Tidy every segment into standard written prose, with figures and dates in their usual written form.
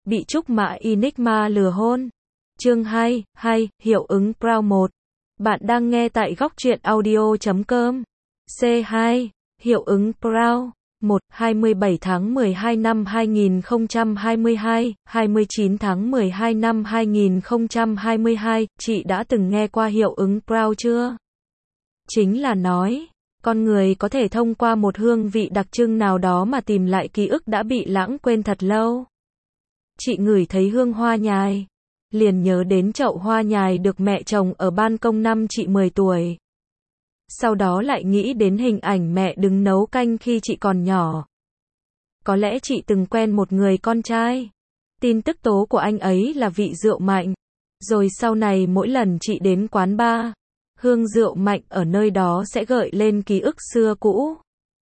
Bị trúc mã Enigma lừa hôn. Chương 2, hiệu ứng Brown 1. Bạn đang nghe tại góc truyện audio.com. C2, hiệu ứng Brown. 1. 27 tháng 12 năm 2022, 29 tháng 12 năm 2022, chị đã từng nghe qua hiệu ứng Brown chưa? Chính là nói, con người có thể thông qua một hương vị đặc trưng nào đó mà tìm lại ký ức đã bị lãng quên thật lâu. Chị ngửi thấy hương hoa nhài, liền nhớ đến chậu hoa nhài được mẹ trồng ở ban công năm chị 10 tuổi. Sau đó lại nghĩ đến hình ảnh mẹ đứng nấu canh khi chị còn nhỏ. Có lẽ chị từng quen một người con trai. Tin tức tố của anh ấy là vị rượu mạnh. Rồi sau này mỗi lần chị đến quán bar, hương rượu mạnh ở nơi đó sẽ gợi lên ký ức xưa cũ.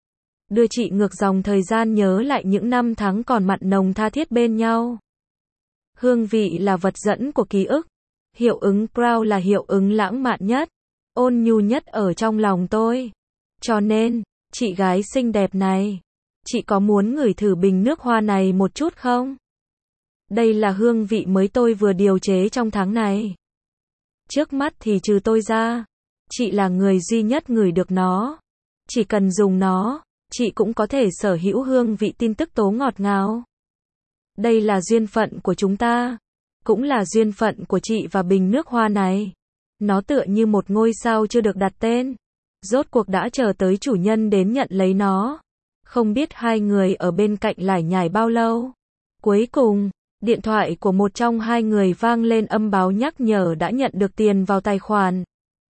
Đưa chị ngược dòng thời gian nhớ lại những năm tháng còn mặn nồng tha thiết bên nhau. Hương vị là vật dẫn của ký ức. Hiệu ứng Brown là hiệu ứng lãng mạn nhất, ôn nhu nhất ở trong lòng tôi. Cho nên, chị gái xinh đẹp này, chị có muốn ngửi thử bình nước hoa này một chút không? Đây là hương vị mới tôi vừa điều chế trong tháng này. Trước mắt thì trừ tôi ra, chị là người duy nhất ngửi được nó. Chỉ cần dùng nó, chị cũng có thể sở hữu hương vị tin tức tố ngọt ngào. Đây là duyên phận của chúng ta, cũng là duyên phận của chị và bình nước hoa này. Nó tựa như một ngôi sao chưa được đặt tên, rốt cuộc đã chờ tới chủ nhân đến nhận lấy nó. Không biết hai người ở bên cạnh lải nhải bao lâu. Cuối cùng, điện thoại của một trong hai người vang lên âm báo nhắc nhở đã nhận được tiền vào tài khoản.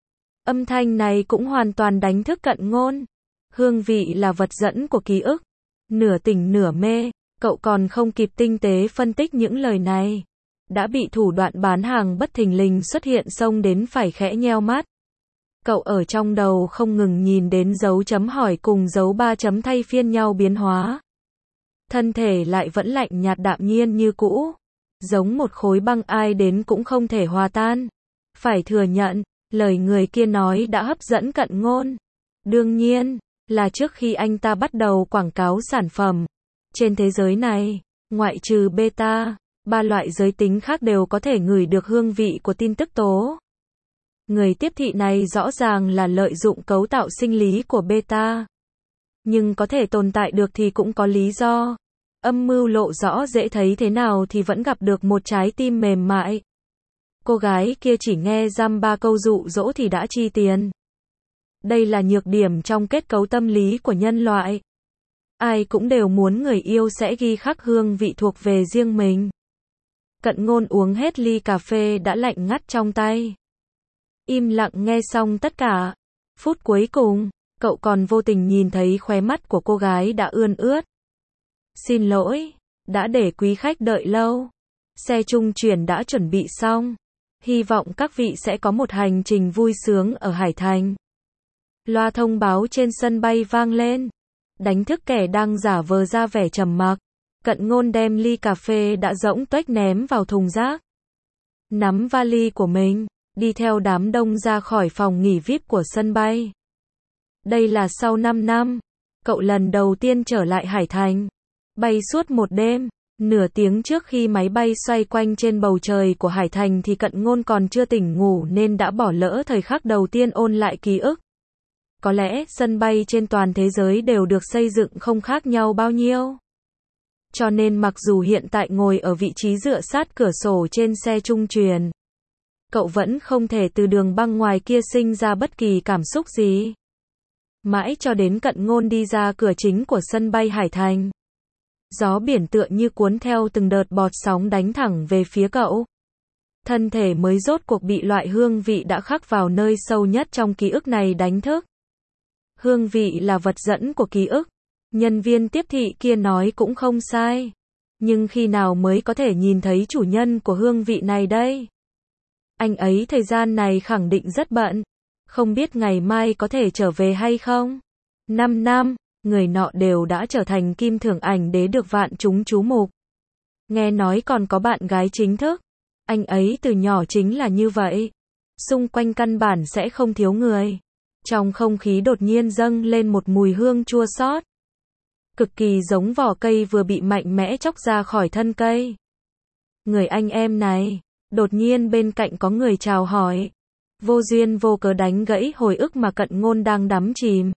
Âm thanh này cũng hoàn toàn đánh thức Cận Ngôn. Hương vị là vật dẫn của ký ức. Nửa tỉnh nửa mê, cậu còn không kịp tinh tế phân tích những lời này, đã bị thủ đoạn bán hàng bất thình lình xuất hiện xông đến phải khẽ nheo mắt. Cậu ở trong đầu không ngừng nhìn đến dấu chấm hỏi cùng dấu 3 chấm thay phiên nhau biến hóa. Thân thể lại vẫn lạnh nhạt đạm nhiên như cũ, giống một khối băng ai đến cũng không thể hòa tan. Phải thừa nhận, lời người kia nói đã hấp dẫn Cận Ngôn. Đương nhiên, là trước khi anh ta bắt đầu quảng cáo sản phẩm. Trên thế giới này, ngoại trừ beta, 3 loại giới tính khác đều có thể ngửi được hương vị của tin tức tố. Người tiếp thị này rõ ràng là lợi dụng cấu tạo sinh lý của beta. Nhưng có thể tồn tại được thì cũng có lý do. Âm mưu lộ rõ dễ thấy thế nào thì vẫn gặp được một trái tim mềm mại. Cô gái kia chỉ nghe dăm 3 câu dụ dỗ thì đã chi tiền. Đây là nhược điểm trong kết cấu tâm lý của nhân loại. Ai cũng đều muốn người yêu sẽ ghi khắc hương vị thuộc về riêng mình. Cận Ngôn uống hết ly cà phê đã lạnh ngắt trong tay. Im lặng nghe xong tất cả. Phút cuối cùng, cậu còn vô tình nhìn thấy khóe mắt của cô gái đã ươn ướt. Xin lỗi, đã để quý khách đợi lâu. Xe trung chuyển đã chuẩn bị xong. Hy vọng các vị sẽ có một hành trình vui sướng ở Hải Thành. Loa thông báo trên sân bay vang lên, đánh thức kẻ đang giả vờ ra vẻ trầm mặc. Cận Ngôn đem ly cà phê đã rỗng tuếch ném vào thùng rác. Nắm vali của mình, đi theo đám đông ra khỏi phòng nghỉ VIP của sân bay. Đây là sau 5 năm, cậu lần đầu tiên trở lại Hải Thành. Bay suốt một đêm, nửa tiếng trước khi máy bay xoay quanh trên bầu trời của Hải Thành thì Cận Ngôn còn chưa tỉnh ngủ nên đã bỏ lỡ thời khắc đầu tiên ôn lại ký ức. Có lẽ sân bay trên toàn thế giới đều được xây dựng không khác nhau bao nhiêu. Cho nên mặc dù hiện tại ngồi ở vị trí dựa sát cửa sổ trên xe trung chuyển, cậu vẫn không thể từ đường băng ngoài kia sinh ra bất kỳ cảm xúc gì. Mãi cho đến Cận Ngôn đi ra cửa chính của sân bay Hải Thành. Gió biển tựa như cuốn theo từng đợt bọt sóng đánh thẳng về phía cậu. Thân thể mới rốt cuộc bị loại hương vị đã khắc vào nơi sâu nhất trong ký ức này đánh thức. Hương vị là vật dẫn của ký ức. Nhân viên tiếp thị kia nói cũng không sai. Nhưng khi nào mới có thể nhìn thấy chủ nhân của hương vị này đây? Anh ấy thời gian này khẳng định rất bận. Không biết ngày mai có thể trở về hay không? 5 năm, người nọ đều đã trở thành kim thưởng ảnh đế được vạn chúng chú mục. Nghe nói còn có bạn gái chính thức. Anh ấy từ nhỏ chính là như vậy. Xung quanh căn bản sẽ không thiếu người. Trong không khí đột nhiên dâng lên một mùi hương chua xót. Cực kỳ giống vỏ cây vừa bị mạnh mẽ chóc ra khỏi thân cây. Người anh em này. Đột nhiên bên cạnh có người chào hỏi. Vô duyên vô cớ đánh gãy hồi ức mà Cận Ngôn đang đắm chìm.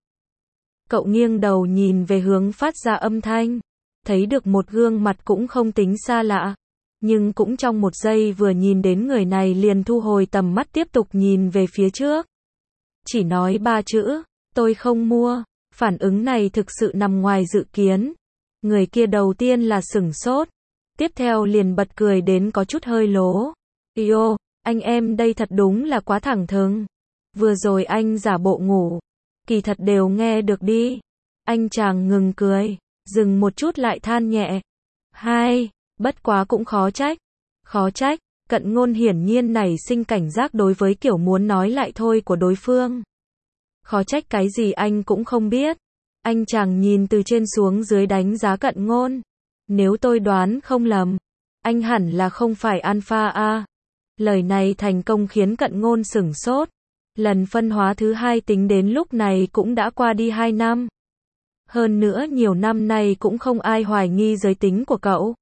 Cậu nghiêng đầu nhìn về hướng phát ra âm thanh. Thấy được một gương mặt cũng không tính xa lạ. Nhưng cũng trong một giây vừa nhìn đến người này liền thu hồi tầm mắt tiếp tục nhìn về phía trước. Chỉ nói 3 chữ, tôi không mua. Phản ứng này thực sự nằm ngoài dự kiến. Người kia đầu tiên là sửng sốt. Tiếp theo liền bật cười đến có chút hơi lố. Yo, anh em đây thật đúng là quá thẳng thừng. Vừa rồi anh giả bộ ngủ. Kỳ thật đều nghe được đi. Anh chàng ngừng cười. Dừng một chút lại than nhẹ. Hai, bất quá cũng khó trách. Khó trách, Cận Ngôn hiển nhiên nảy sinh cảnh giác đối với kiểu muốn nói lại thôi của đối phương. Khó trách cái gì anh cũng không biết. Anh chàng nhìn từ trên xuống dưới đánh giá Cận Ngôn. Nếu tôi đoán không lầm, anh hẳn là không phải alpha A. Lời này thành công khiến Cận Ngôn sửng sốt. Lần phân hóa thứ 2 tính đến lúc này cũng đã qua đi 2 năm. Hơn nữa nhiều năm nay cũng không ai hoài nghi giới tính của cậu.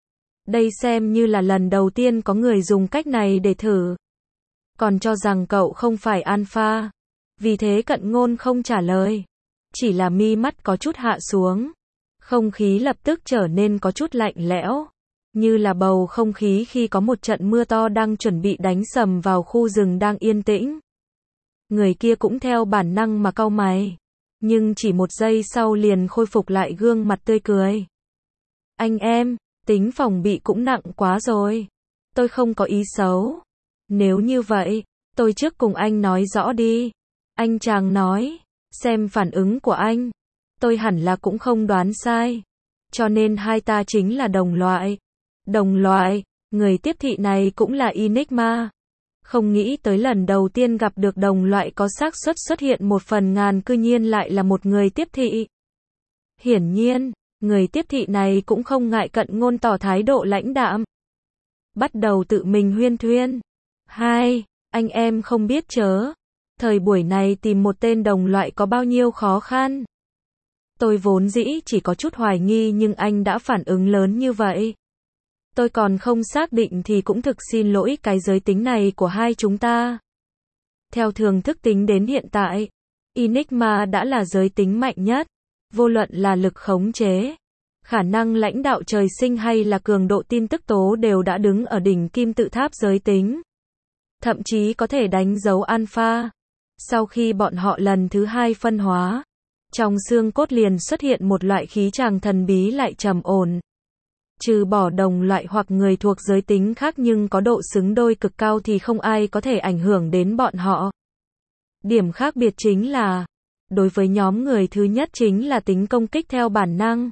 Đây xem như là lần đầu tiên có người dùng cách này để thử. Còn cho rằng cậu không phải alpha. Vì thế Cận Ngôn không trả lời. Chỉ là mi mắt có chút hạ xuống. Không khí lập tức trở nên có chút lạnh lẽo. Như là bầu không khí khi có một trận mưa to đang chuẩn bị đánh sầm vào khu rừng đang yên tĩnh. Người kia cũng theo bản năng mà cau mày. Nhưng chỉ một giây sau liền khôi phục lại gương mặt tươi cười. Anh em, tính phòng bị cũng nặng quá rồi. Tôi không có ý xấu. Nếu như vậy, tôi trước cùng anh nói rõ đi. Anh chàng nói, xem phản ứng của anh. Tôi hẳn là cũng không đoán sai. Cho nên hai ta chính là đồng loại. Đồng loại, người tiếp thị này cũng là Enigma. Không nghĩ tới lần đầu tiên gặp được đồng loại có xác suất xuất hiện 1/1000 cư nhiên lại là một người tiếp thị. Hiển nhiên, người tiếp thị này cũng không ngại Cận Ngôn tỏ thái độ lãnh đạm. Bắt đầu tự mình huyên thuyên. Hai, anh em không biết chớ. Thời buổi này tìm một tên đồng loại có bao nhiêu khó khăn. Tôi vốn dĩ chỉ có chút hoài nghi nhưng anh đã phản ứng lớn như vậy. Tôi còn không xác định thì cũng thực xin lỗi cái giới tính này của hai chúng ta. Theo thường thức tính đến hiện tại, Enigma đã là giới tính mạnh nhất. Vô luận là lực khống chế, khả năng lãnh đạo trời sinh hay là cường độ tin tức tố đều đã đứng ở đỉnh kim tự tháp giới tính. Thậm chí có thể đánh dấu alpha. Sau khi bọn họ lần thứ 2 phân hóa, trong xương cốt liền xuất hiện một loại khí tràng thần bí lại trầm ổn. Trừ bỏ đồng loại hoặc người thuộc giới tính khác nhưng có độ xứng đôi cực cao thì không ai có thể ảnh hưởng đến bọn họ. Điểm khác biệt chính là, đối với nhóm người thứ nhất chính là tính công kích theo bản năng.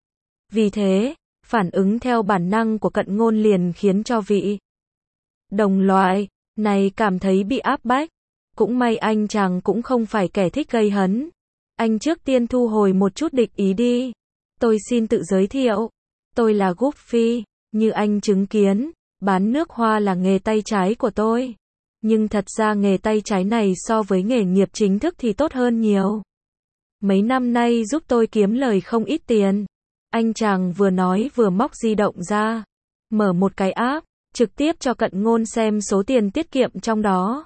Vì thế, phản ứng theo bản năng của Cận Ngôn liền khiến cho vị đồng loại này cảm thấy bị áp bách. Cũng may anh chàng cũng không phải kẻ thích gây hấn. Anh trước tiên thu hồi một chút địch ý đi. Tôi xin tự giới thiệu. Tôi là Guppy. Như anh chứng kiến, bán nước hoa là nghề tay trái của tôi. Nhưng thật ra nghề tay trái này so với nghề nghiệp chính thức thì tốt hơn nhiều. Mấy năm nay giúp tôi kiếm lời không ít tiền. Anh chàng vừa nói vừa móc di động ra. Mở một cái app, trực tiếp cho Cận Ngôn xem số tiền tiết kiệm trong đó.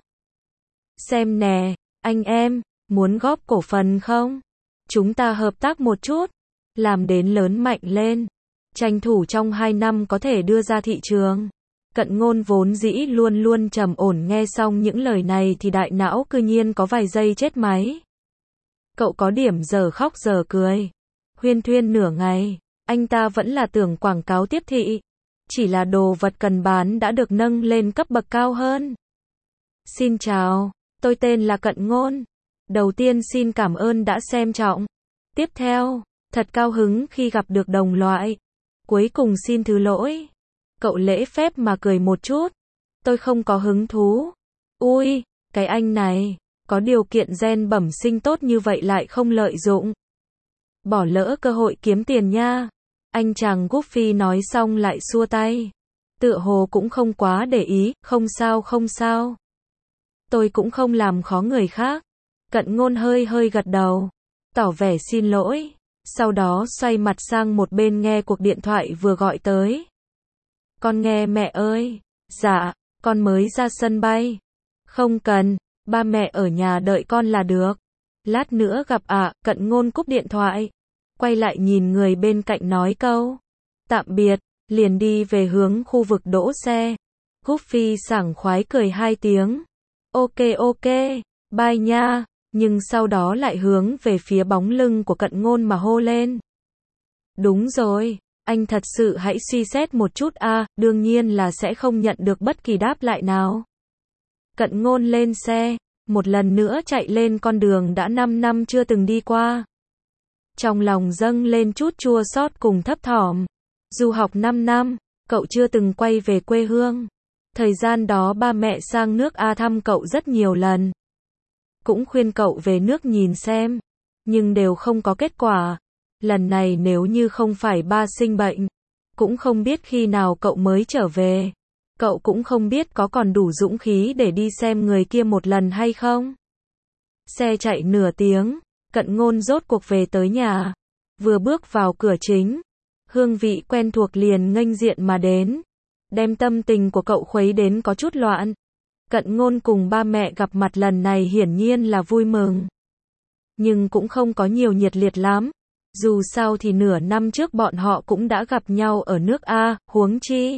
Xem nè, anh em, muốn góp cổ phần không? Chúng ta hợp tác một chút, làm đến lớn mạnh lên. Tranh thủ trong 2 năm có thể đưa ra thị trường. Cận Ngôn vốn dĩ luôn luôn trầm ổn nghe xong những lời này thì đại não cư nhiên có vài giây chết máy. Cậu có điểm giờ khóc giờ cười. Huyên thuyên nửa ngày, anh ta vẫn là tưởng quảng cáo tiếp thị. Chỉ là đồ vật cần bán đã được nâng lên cấp bậc cao hơn. Xin chào, tôi tên là Cận Ngôn. Đầu tiên xin cảm ơn đã xem trọng. Tiếp theo, thật cao hứng khi gặp được đồng loại. Cuối cùng xin thứ lỗi. Cậu lễ phép mà cười một chút. Tôi không có hứng thú. Ui, cái anh này, có điều kiện gen bẩm sinh tốt như vậy lại không lợi dụng. Bỏ lỡ cơ hội kiếm tiền nha. Anh chàng Guppy nói xong lại xua tay. Tựa hồ cũng không quá để ý, không sao không sao. Tôi cũng không làm khó người khác. Cận Ngôn hơi hơi gật đầu, tỏ vẻ xin lỗi. Sau đó xoay mặt sang một bên nghe cuộc điện thoại vừa gọi tới. Con nghe mẹ ơi. Dạ, con mới ra sân bay. Không cần, ba mẹ ở nhà đợi con là được. Lát nữa gặp ạ. Cận Ngôn cúp điện thoại. Quay lại nhìn người bên cạnh nói câu tạm biệt, liền đi về hướng khu vực đỗ xe. Goofy sảng khoái cười 2 tiếng. Ok ok, bye nha. Nhưng sau đó lại hướng về phía bóng lưng của Cận Ngôn mà hô lên. Đúng rồi, anh thật sự hãy suy xét một chút a, đương nhiên là sẽ không nhận được bất kỳ đáp lại nào. Cận Ngôn lên xe, một lần nữa chạy lên con đường đã 5 năm chưa từng đi qua. Trong lòng dâng lên chút chua xót cùng thấp thỏm. Du học 5 năm, cậu chưa từng quay về quê hương. Thời gian đó ba mẹ sang nước A thăm cậu rất nhiều lần. Cũng khuyên cậu về nước nhìn xem, nhưng đều không có kết quả. Lần này nếu như không phải ba sinh bệnh, cũng không biết khi nào cậu mới trở về. Cậu cũng không biết có còn đủ dũng khí để đi xem người kia một lần hay không. Xe chạy nửa tiếng, Cận Ngôn rốt cuộc về tới nhà. Vừa bước vào cửa chính, hương vị quen thuộc liền nghênh diện mà đến, đem tâm tình của cậu khuấy đến có chút loạn. Cận Ngôn cùng ba mẹ gặp mặt lần này hiển nhiên là vui mừng, nhưng cũng không có nhiều nhiệt liệt lắm. Dù sao thì nửa năm trước bọn họ cũng đã gặp nhau ở nước A, huống chi.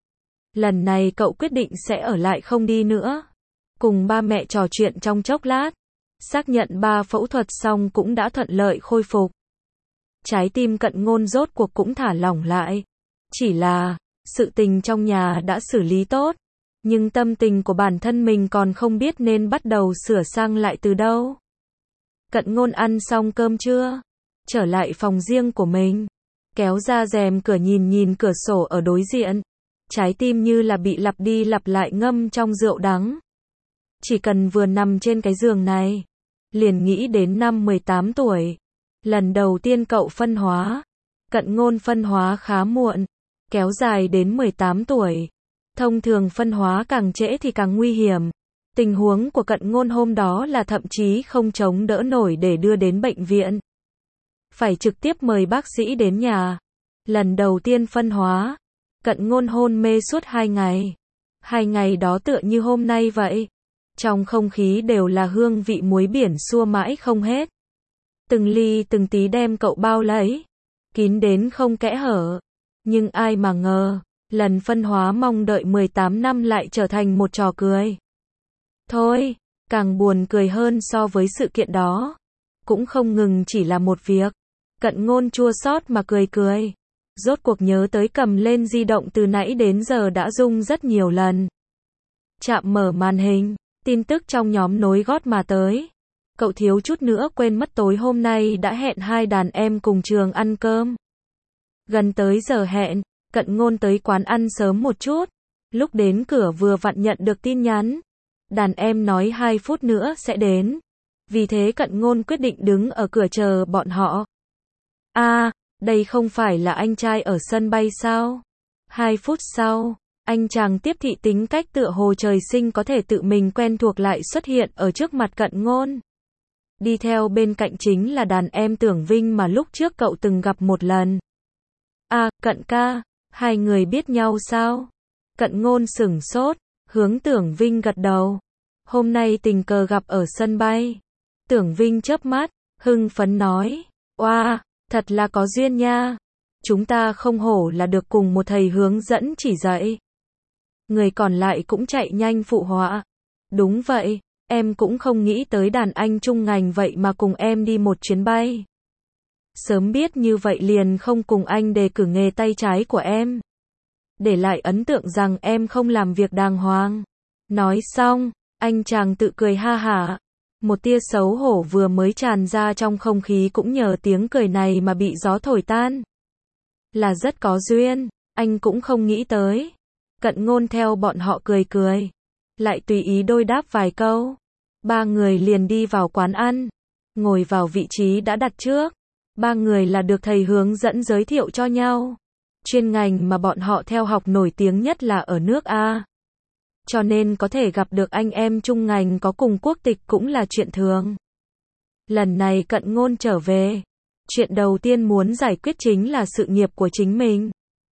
Lần này cậu quyết định sẽ ở lại không đi nữa. Cùng ba mẹ trò chuyện trong chốc lát, xác nhận ba phẫu thuật xong cũng đã thuận lợi khôi phục. Trái tim Cận Ngôn rốt cuộc cũng thả lỏng lại. Chỉ là, sự tình trong nhà đã xử lý tốt, nhưng tâm tình của bản thân mình còn không biết nên bắt đầu sửa sang lại từ đâu. Cận Ngôn ăn xong cơm trưa, trở lại phòng riêng của mình, kéo ra rèm cửa nhìn cửa sổ ở đối diện. Trái tim như là bị lặp đi lặp lại ngâm trong rượu đắng. Chỉ cần vừa nằm trên cái giường này, liền nghĩ đến năm 18 tuổi. Lần đầu tiên cậu phân hóa. Cận Ngôn phân hóa khá muộn, kéo dài đến 18 tuổi. Thông thường phân hóa càng trễ thì càng nguy hiểm. Tình huống của Cận Ngôn hôm đó là thậm chí không chống đỡ nổi để đưa đến bệnh viện. Phải trực tiếp mời bác sĩ đến nhà. Lần đầu tiên phân hóa, Cận Ngôn hôn mê suốt 2 ngày. 2 ngày đó tựa như hôm nay vậy. Trong không khí đều là hương vị muối biển xua mãi không hết. Từng ly từng tí đem cậu bao lấy, kín đến không kẽ hở. Nhưng ai mà ngờ, lần phân hóa mong đợi 18 năm lại trở thành một trò cười. Thôi, càng buồn cười hơn so với sự kiện đó. Cũng không ngừng chỉ là một việc. Cận Ngôn chua xót mà cười. Rốt cuộc nhớ tới cầm lên di động từ nãy đến giờ đã rung rất nhiều lần. Chạm mở màn hình, tin tức trong nhóm nối gót mà tới. Cậu thiếu chút nữa quên mất tối hôm nay đã hẹn 2 đàn em cùng trường ăn cơm. Gần tới giờ hẹn, Cận Ngôn tới quán ăn sớm một chút. Lúc đến cửa vừa vặn nhận được tin nhắn. Đàn em nói 2 phút nữa sẽ đến. Vì thế Cận Ngôn quyết định đứng ở cửa chờ bọn họ. Đây không phải là anh trai ở sân bay sao? 2 phút sau, anh chàng tiếp thị tính cách tựa hồ trời sinh có thể tự mình quen thuộc lại xuất hiện ở trước mặt Cận Ngôn. Đi theo bên cạnh chính là đàn em Tưởng Vinh mà lúc trước cậu từng gặp một lần. Cận ca, hai người biết nhau sao? Cận Ngôn sửng sốt, hướng Tưởng Vinh gật đầu. Hôm nay tình cờ gặp ở sân bay. Tưởng Vinh chớp mắt, hưng phấn nói. Oa, thật là có duyên nha. Chúng ta không hổ là được cùng một thầy hướng dẫn chỉ dạy. Người còn lại cũng chạy nhanh phụ họa. Đúng vậy, em cũng không nghĩ tới đàn anh chung ngành vậy mà cùng em đi một chuyến bay. Sớm biết như vậy liền không cùng anh đề cử nghề tay trái của em. Để lại ấn tượng rằng em không làm việc đàng hoàng. Nói xong, anh chàng tự cười ha hả. Một tia xấu hổ vừa mới tràn ra trong không khí cũng nhờ tiếng cười này mà bị gió thổi tan. Là rất có duyên, anh cũng không nghĩ tới. Cận Ngôn theo bọn họ cười. Lại tùy ý đôi đáp vài câu. 3 người liền đi vào quán ăn. Ngồi vào vị trí đã đặt trước. 3 người là được thầy hướng dẫn giới thiệu cho nhau. Chuyên ngành mà bọn họ theo học nổi tiếng nhất là ở nước A. Cho nên có thể gặp được anh em chung ngành có cùng quốc tịch cũng là chuyện thường. Lần này Cận Ngôn trở về, chuyện đầu tiên muốn giải quyết chính là sự nghiệp của chính mình.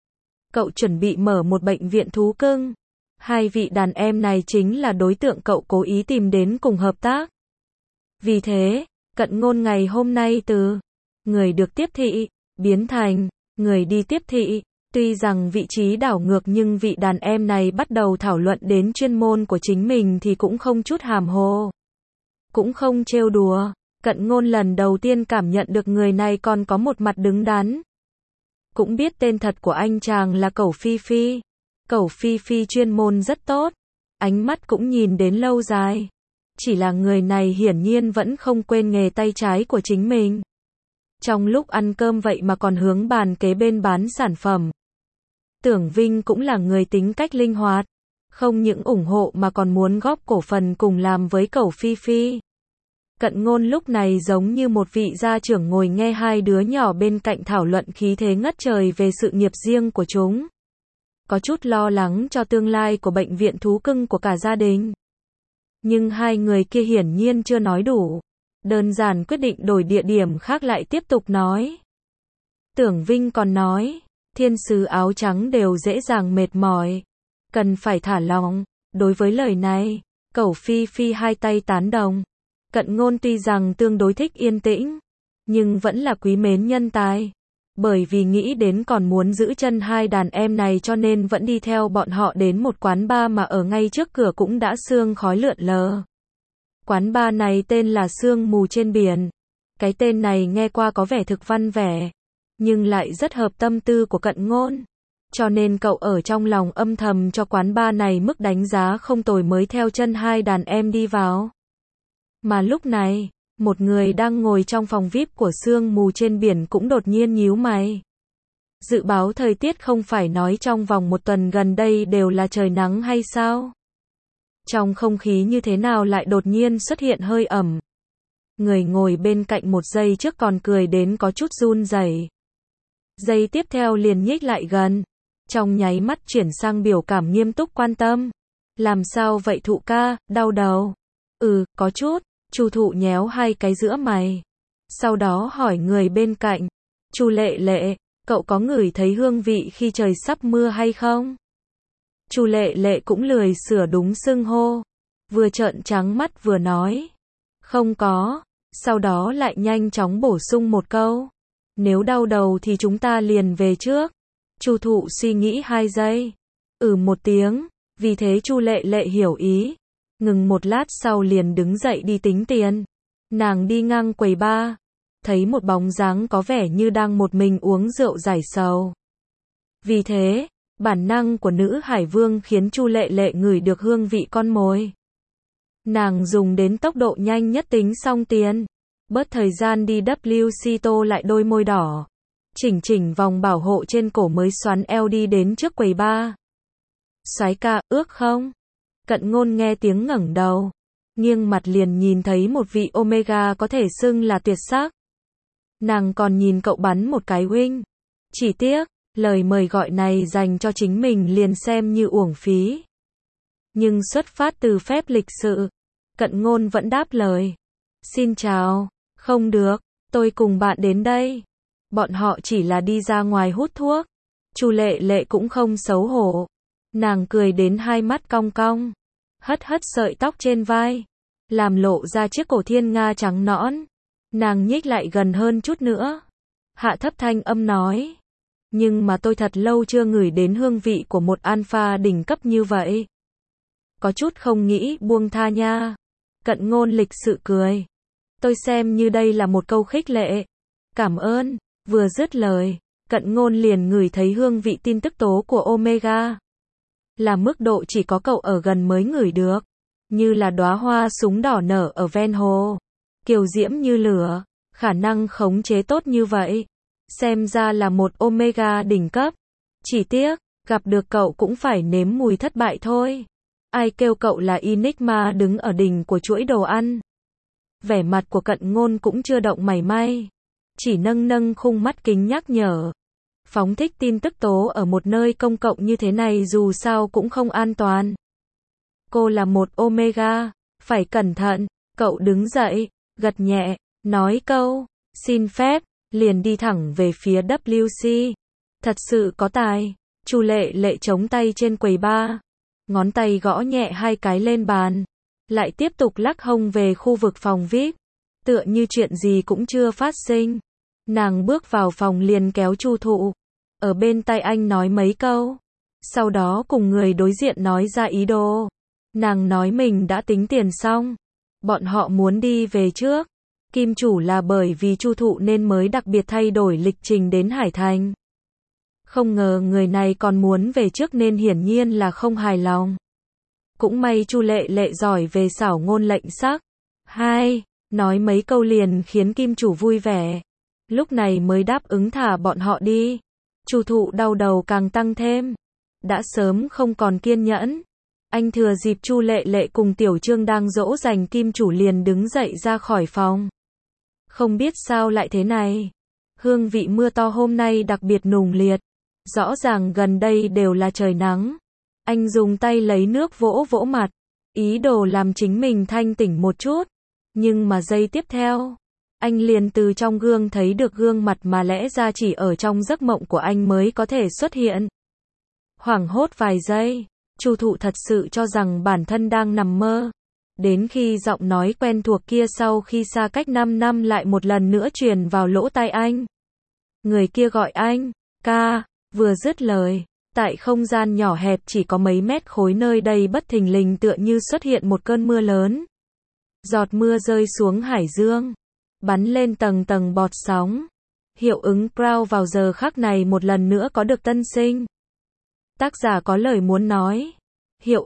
cậu chuẩn bị mở một bệnh viện thú cưng. Hai vị đàn em này chính là đối tượng cậu cố ý tìm đến cùng hợp tác. Vì thế, Cận Ngôn ngày hôm nay từ người được tiếp thị, biến thành người đi tiếp thị. Tuy rằng vị trí đảo ngược nhưng vị đàn em này bắt đầu thảo luận đến chuyên môn của chính mình thì cũng không chút hàm hồ. Cũng không trêu đùa. Cận Ngôn lần đầu tiên cảm nhận được người này còn có một mặt đứng đắn. Cũng biết tên thật của anh chàng là Cẩu Phi Phi. Cẩu Phi Phi chuyên môn rất tốt. Ánh mắt cũng nhìn đến lâu dài. Chỉ là người này hiển nhiên vẫn không quên nghề tay trái của chính mình. Trong lúc ăn cơm vậy mà còn hướng bàn kế bên bán sản phẩm. Tưởng Vinh cũng là người tính cách linh hoạt. Không những ủng hộ mà còn muốn góp cổ phần cùng làm với Cẩu Phi Phi. Cận Ngôn lúc này giống như một vị gia trưởng ngồi nghe hai đứa nhỏ bên cạnh thảo luận khí thế ngất trời về sự nghiệp riêng của chúng. Có chút lo lắng cho tương lai của bệnh viện thú cưng của cả gia đình. Nhưng hai người kia hiển nhiên chưa nói đủ. Đơn giản quyết định đổi địa điểm khác lại tiếp tục nói. Tưởng Vinh còn nói, thiên sứ áo trắng đều dễ dàng mệt mỏi. Cần phải thả lỏng. Đối với lời này, Cẩu Phi Phi hai tay tán đồng. Cận Ngôn tuy rằng tương đối thích yên tĩnh, nhưng vẫn là quý mến nhân tài. Bởi vì nghĩ đến còn muốn giữ chân hai đàn em này cho nên vẫn đi theo bọn họ đến một quán bar mà ở ngay trước cửa cũng đã sương khói lượn lờ. Quán bar này tên là Sương Mù Trên Biển. Cái tên này nghe qua có vẻ thực văn vẻ, nhưng lại rất hợp tâm tư của Cận Ngôn. Cho nên cậu ở trong lòng âm thầm cho quán bar này mức đánh giá không tồi mới theo chân hai đàn em đi vào. Mà lúc này, một người đang ngồi trong phòng VIP của Sương Mù Trên Biển cũng đột nhiên nhíu mày. Dự báo thời tiết không phải nói trong vòng một tuần gần đây đều là trời nắng hay sao? Trong không khí như thế nào lại đột nhiên xuất hiện hơi ẩm? Người ngồi bên cạnh một giây trước còn cười đến có chút run rẩy. Giây tiếp theo liền nhích lại gần. Trong nháy mắt chuyển sang biểu cảm nghiêm túc quan tâm. Làm sao vậy Thụ ca, đau đầu? Có chút. Chu Thụ nhéo hai cái giữa mày. Sau đó hỏi người bên cạnh. Chu Lệ Lệ, cậu có ngửi thấy hương vị khi trời sắp mưa hay không? Chu Lệ Lệ cũng lười sửa đúng xưng hô. Vừa trợn trắng mắt vừa nói. Không có. Sau đó lại nhanh chóng bổ sung một câu. Nếu đau đầu thì chúng ta liền về trước. Chu Thụ suy nghĩ 2 giây. Một tiếng. Vì thế Chu Lệ Lệ hiểu ý. Ngừng một lát sau liền đứng dậy đi tính tiền. Nàng đi ngang quầy bar. Thấy một bóng dáng có vẻ như đang một mình uống rượu giải sầu. Vì thế, bản năng của nữ hải vương khiến Chu Lệ Lệ ngửi được hương vị con mồi. Nàng dùng đến tốc độ nhanh nhất tính xong tiền. Bớt thời gian đi WC tô lại đôi môi đỏ. Chỉnh vòng bảo hộ trên cổ mới xoắn eo đi đến trước quầy bar. Soái ca, ước không? Cận Ngôn nghe tiếng ngẩng đầu. Nghiêng mặt liền nhìn thấy một vị Omega có thể xưng là tuyệt sắc. Nàng còn nhìn cậu bắn một cái huynh. Chỉ tiếc, lời mời gọi này dành cho chính mình liền xem như uổng phí. Nhưng xuất phát từ phép lịch sự, Cận Ngôn vẫn đáp lời. Xin chào, không được, tôi cùng bạn đến đây. Bọn họ chỉ là đi ra ngoài hút thuốc. Chu Lệ Lệ cũng không xấu hổ. Nàng cười đến hai mắt cong cong. Hất sợi tóc trên vai. Làm lộ ra chiếc cổ thiên nga trắng nõn. Nàng nhích lại gần hơn chút nữa. Hạ thấp thanh âm nói. Nhưng mà tôi thật lâu chưa ngửi đến hương vị của một alpha đỉnh cấp như vậy. Có chút không nghĩ buông tha nha. Cận Ngôn lịch sự cười. Tôi xem như đây là một câu khích lệ. Cảm ơn. Vừa dứt lời, Cận Ngôn liền ngửi thấy hương vị tin tức tố của Omega. Là mức độ chỉ có cậu ở gần mới ngửi được. Như là đóa hoa súng đỏ nở ở ven hồ. Kiều diễm như lửa. Khả năng khống chế tốt như vậy. Xem ra là một Omega đỉnh cấp. Chỉ tiếc, gặp được cậu cũng phải nếm mùi thất bại thôi. Ai kêu cậu là Enigma đứng ở đỉnh của chuỗi đồ ăn. Vẻ mặt của Cận Ngôn cũng chưa động mảy may. Chỉ nâng khung mắt kính nhắc nhở. Phóng thích tin tức tố ở một nơi công cộng như thế này dù sao cũng không an toàn. Cô là một Omega, phải cẩn thận. Cậu đứng dậy, gật nhẹ, nói câu, xin phép, liền đi thẳng về phía WC. Thật sự có tài. Chu Lệ Lệ chống tay trên quầy bar, ngón tay gõ nhẹ 2 cái lên bàn, lại tiếp tục lắc hông về khu vực phòng VIP, tựa như chuyện gì cũng chưa phát sinh. Nàng bước vào phòng liền kéo Chu Thụ, ở bên tai anh nói mấy câu, sau đó cùng người đối diện nói ra ý đồ. Nàng nói mình đã tính tiền xong, bọn họ muốn đi về trước. Kim chủ là bởi vì Chu Thụ nên mới đặc biệt thay đổi lịch trình đến Hải Thành. Không ngờ người này còn muốn về trước nên hiển nhiên là không hài lòng. Cũng may Chu Lệ Lệ giỏi về xảo ngôn lệnh sắc. Nói mấy câu liền khiến Kim chủ vui vẻ. Lúc này mới đáp ứng thả bọn họ đi. Chu Thụ đau đầu càng tăng thêm. Đã sớm không còn kiên nhẫn. Anh thừa dịp Chu Lệ Lệ cùng Tiểu Trương đang dỗ dành Kim chủ liền đứng dậy ra khỏi phòng. Không biết sao lại thế này. Hương vị mưa to hôm nay đặc biệt nùng liệt. Rõ ràng gần đây đều là trời nắng. Anh dùng tay lấy nước vỗ vỗ mặt, ý đồ làm chính mình thanh tỉnh một chút. Nhưng mà giây tiếp theo, anh liền từ trong gương thấy được gương mặt mà lẽ ra chỉ ở trong giấc mộng của anh mới có thể xuất hiện. Hoảng hốt vài giây, Chu Thụ thật sự cho rằng bản thân đang nằm mơ. Đến khi giọng nói quen thuộc kia sau khi xa cách 5 năm lại một lần nữa truyền vào lỗ tai anh. Người kia gọi anh, ca, vừa dứt lời. Tại không gian nhỏ hẹp chỉ có mấy mét khối nơi đây bất thình lình tựa như xuất hiện một cơn mưa lớn. Giọt mưa rơi xuống hải dương, bắn lên tầng tầng bọt sóng. Hiệu ứng Proud vào giờ khắc này một lần nữa có được tân sinh. Tác giả có lời muốn nói. Hiệu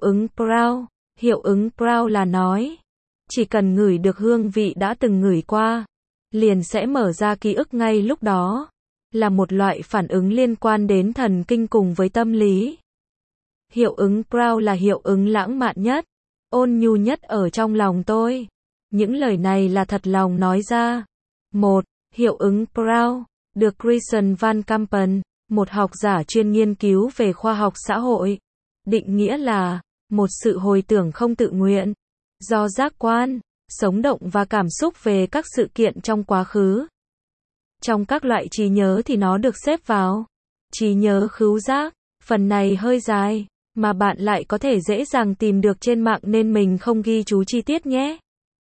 ứng Proud là nói. Chỉ cần ngửi được hương vị đã từng ngửi qua, liền sẽ mở ra ký ức ngay lúc đó. Là một loại phản ứng liên quan đến thần kinh cùng với tâm lý. Hiệu ứng Proud là hiệu ứng lãng mạn nhất, ôn nhu nhất ở trong lòng tôi. Những lời này là thật lòng nói ra. 1. Hiệu ứng Proud, được Christian Van Kampen, một học giả chuyên nghiên cứu về khoa học xã hội, định nghĩa là một sự hồi tưởng không tự nguyện, do giác quan, sống động và cảm xúc về các sự kiện trong quá khứ. Trong các loại trí nhớ thì nó được xếp vào trí nhớ khứu giác, phần này hơi dài, mà bạn lại có thể dễ dàng tìm được trên mạng nên mình không ghi chú chi tiết nhé.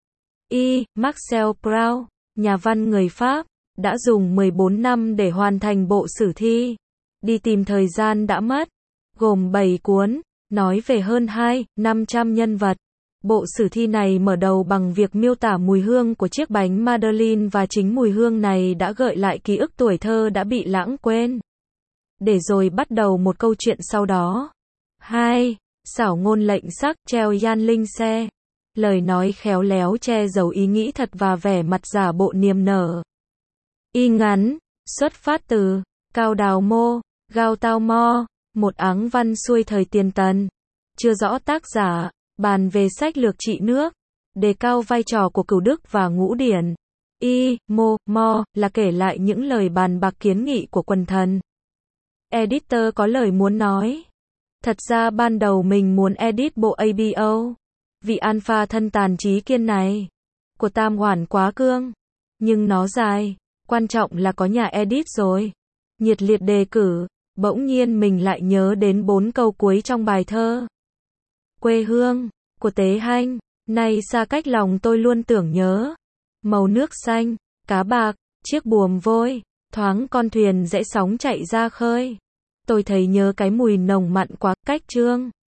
Marcel Proust, nhà văn người Pháp, đã dùng 14 năm để hoàn thành bộ sử thi. Đi tìm thời gian đã mất, gồm 7 cuốn, nói về hơn 200-500 nhân vật. Bộ sử thi này mở đầu bằng việc miêu tả mùi hương của chiếc bánh Madeleine và chính mùi hương này đã gợi lại ký ức tuổi thơ đã bị lãng quên. Để rồi bắt đầu một câu chuyện sau đó. 2. Xảo ngôn lệnh sắc treo Yan Linh xe. Lời nói khéo léo che giấu ý nghĩ thật và vẻ mặt giả bộ niềm nở. Ngắn, xuất phát từ Cao Đào Mô, Gao Tao Mo, một áng văn xuôi thời tiền Tần. Chưa rõ tác giả, bàn về sách lược trị nước, đề cao vai trò của Cửu Đức và Ngũ Điển. Mo là kể lại những lời bàn bạc kiến nghị của quần thần. Editor có lời muốn nói. Thật ra ban đầu mình muốn edit bộ ABO, vì alpha thân tàn trí kiên này, của Tam Hoàn quá cương. Nhưng nó dài, quan trọng là có nhà edit rồi. Nhiệt liệt đề cử, bỗng nhiên mình lại nhớ đến 4 câu cuối trong bài thơ. Quê hương, của Tế Hanh, nay xa cách lòng tôi luôn tưởng nhớ. Màu nước xanh, cá bạc, chiếc buồm vôi, thoáng con thuyền rẽ sóng chạy ra khơi. Tôi thấy nhớ cái mùi nồng mặn quá, cách trương.